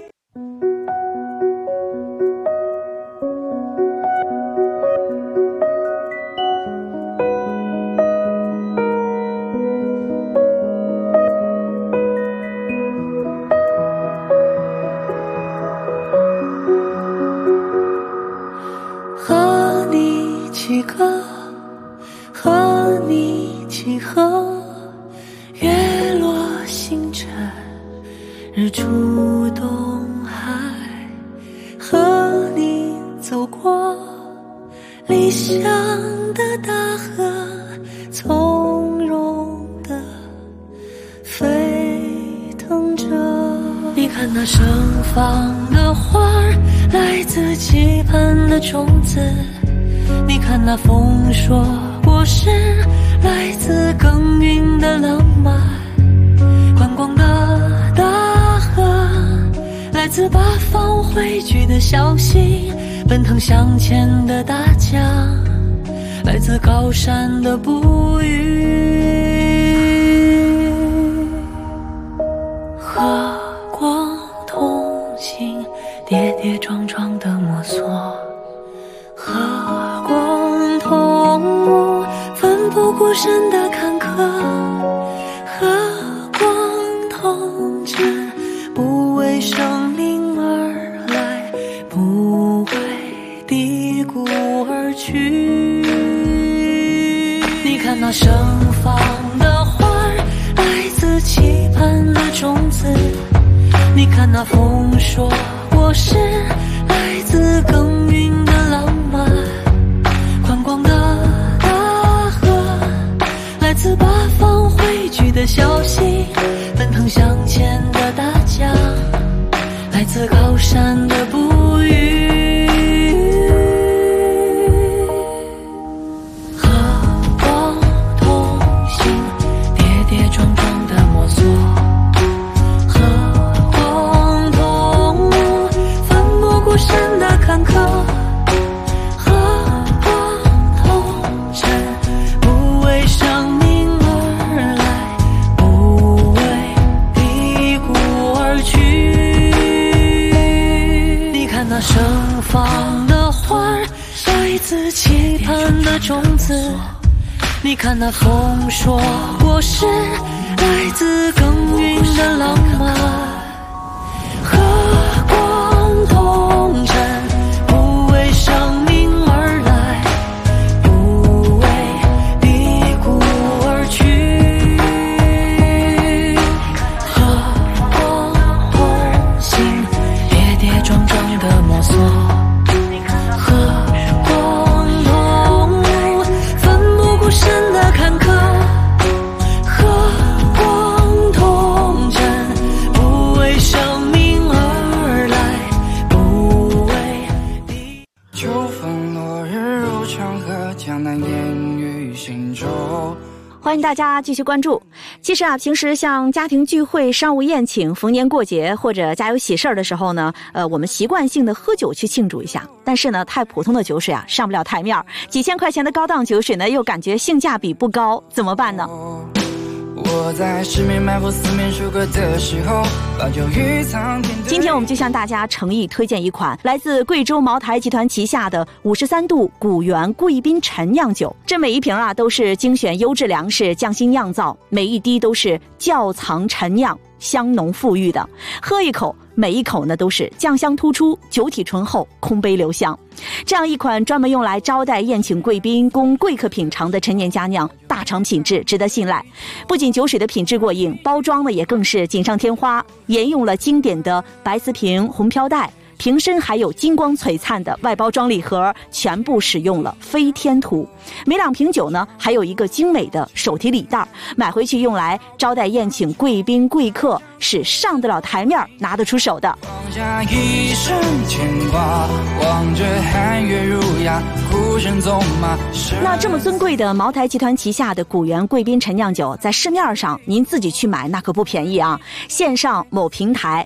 和你一起喝，月落星辰， 日出东海，和你走过理想的大河，从容地飞腾着。你看那盛放的花儿，来自期盼的种子。你看那丰硕果实，来自耕耘的浪漫。宽广的大河，来自八方汇聚的小溪。奔腾向前的大江，来自高山的哺育。和光同行，跌跌撞撞的摸索。和光同舞，奋不顾身的坎坷。和光同志，不为生命而来，不为低谷而去。你看那盛放的花儿，来自期盼的种子。你看那丰硕果实，来自耕耘的浪漫。宽广的大河，来自八方汇聚的小溪。奔腾向前的大江，来自高山的哺育。和光同行，跌跌撞撞的摸索。和光同舞，奋不顾身的坎坷。和光同志，不为生命而来，不为低谷而去。你看那盛放的花儿，来自期盼的种子。你看那丰硕果实，来自耕耘的浪漫。和光同振，不为生命而来，不为低谷而去。和光同行，跌跌撞撞的摸索。和光同舞，奋不顾身的坎坷。和光同振，不为生命而来，不为秋风落日如长河，江南烟雨行舟。 欢迎大家继续关注。其实啊，平时像家庭聚会、商务宴请、逢年过节或者家有喜事儿的时候呢，我们习惯性的喝酒去庆祝一下。但是呢，太普通的酒水啊，上不了台面，几千块钱的高档酒水呢，又感觉性价比不高，怎么办呢？ 我在十面埋伏四面楚歌的时候，把酒于苍天。 今天我们就向大家诚意推荐一款来自贵州茅台集团旗下的53度古原贵宾陈酿酒。这每一瓶啊都是精选优质粮食匠心酿造，每一滴都是窖藏陈酿，香浓馥郁的。喝一口，每一口呢都是酱香突出，酒体醇厚，空杯留香。这样一款专门用来招待宴请贵宾、供贵客品尝的陈年佳酿，大厂品质，值得信赖。不仅酒水的品质过硬，包装呢也更是锦上添花，沿用了经典的白瓷瓶、红飘带，瓶身还有金光璀璨的外包装礼盒，全部使用了飞天图。每2瓶酒呢，还有一个精美的手提礼袋，买回去用来招待宴请贵宾贵客，是上得了台面、拿得出手的。 放下一生牵挂，望着汉月儒雅，孤身纵马。 那这么尊贵的茅台集团旗下的古原贵宾陈酿酒，在市面上您自己去买那可不便宜啊！线上某平台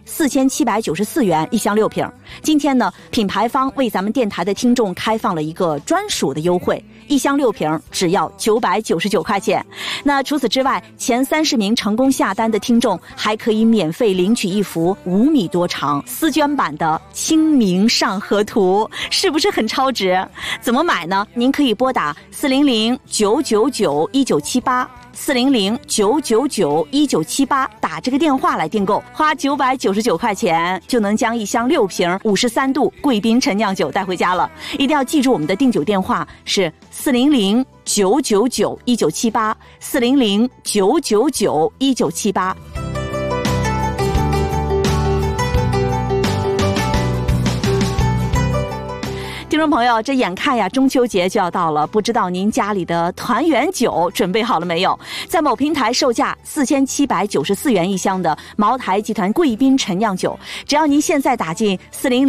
4794元1箱6瓶。今天呢，品牌方为咱们电台的听众开放了一个专属的优惠，1箱6瓶只要999块钱。那除此之外，前30名成功下单的听众还可以免费领取一幅5米多长丝绢版的清明上河图，是不是很超值？怎么买呢？您可以拨打400-999-1978，400-999-1978，打这个电话来订购，花999块钱就能将1箱6瓶53度贵宾陈酿酒带回家了。一定要记住我们的订酒电话是400-999-1978，400-999-1978。 众朋友，这眼看呀中秋节就要到了，不知道您家里的团圆酒准备好了没有？在某平台售价4794元一箱的茅台集团贵宾陈酿酒，只要您现在打进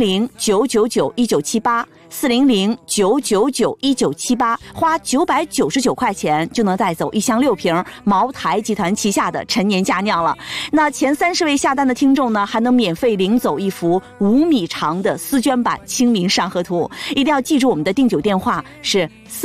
400-999-1978，400-999-1978，花999块钱就能带走1箱6瓶茅台集团旗下的陈年佳酿了。那前30位下单的听众呢，还能免费领走一幅5米长的丝绢版清明上河图。一定要记住我们的订酒电话是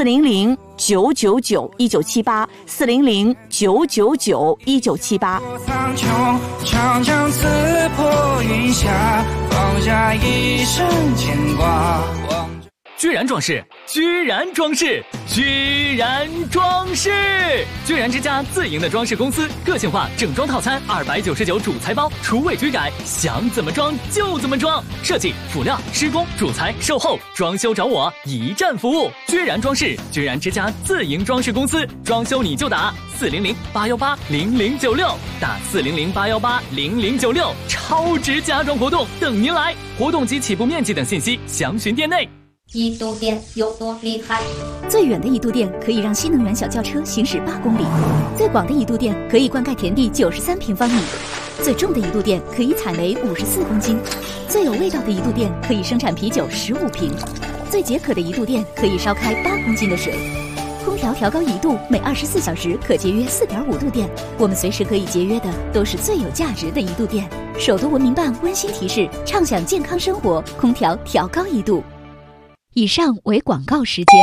400-999-1978，400-999-1978。 长枪刺破云霞，放下一生牵挂。 居然装饰，居然装饰，居然装饰！居然之家自营的装饰公司，个性化整装套餐299主材包，厨卫居改，想怎么装就怎么装。设计、辅料、施工、主材、售后、装修找我，一站服务。居然装饰，居然之家自营装饰公司，装修你就打400-818-0096，打400-818-0096，超值家装活动等您来。活动及起步面积等信息详询店内。 1度电有多厉害？ 最远的1度电可以让新能源小轿车行驶8公里，最广的1度电可以灌溉田地93平方米，最重的1度电可以采煤54公斤，最有味道的1度电可以生产啤酒15瓶，最解渴的1度电可以烧开8公斤的水。空调调高1度，每24小时可节约4.5度电。我们随时可以节约的都是最有价值的1度电。首都文明办温馨提示：畅享健康生活，空调调高1度。以上为广告时间。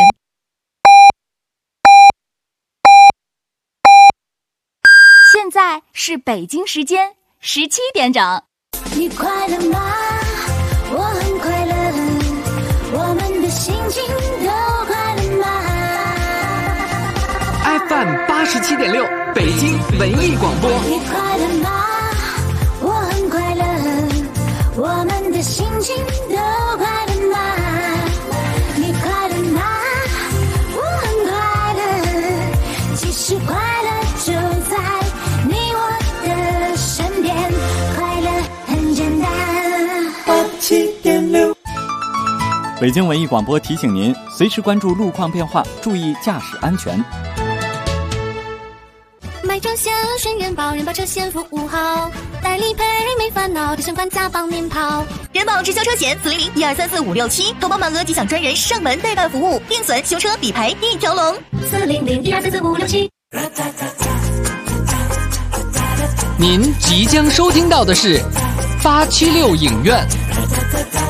现在是北京时间17点整。 你快乐吗？我很快乐，我们的心情都快乐吗 ？FM 87.6，北京文艺广播。 你快乐吗？我很快乐，我们的心情都快乐吗？是快乐就在你我的身边，快乐很简单。87.6， 北京文艺广播提醒您，随时关注路况变化，注意驾驶安全。 买车险选人保，人保车险服务好，代理赔没烦恼，提升款加帮您跑。 人保直销车险400-1234567，投保满额即享专人上门代办服务，定损、修车、理赔一条龙。 400-1234567。 您即将收听到的是876影院。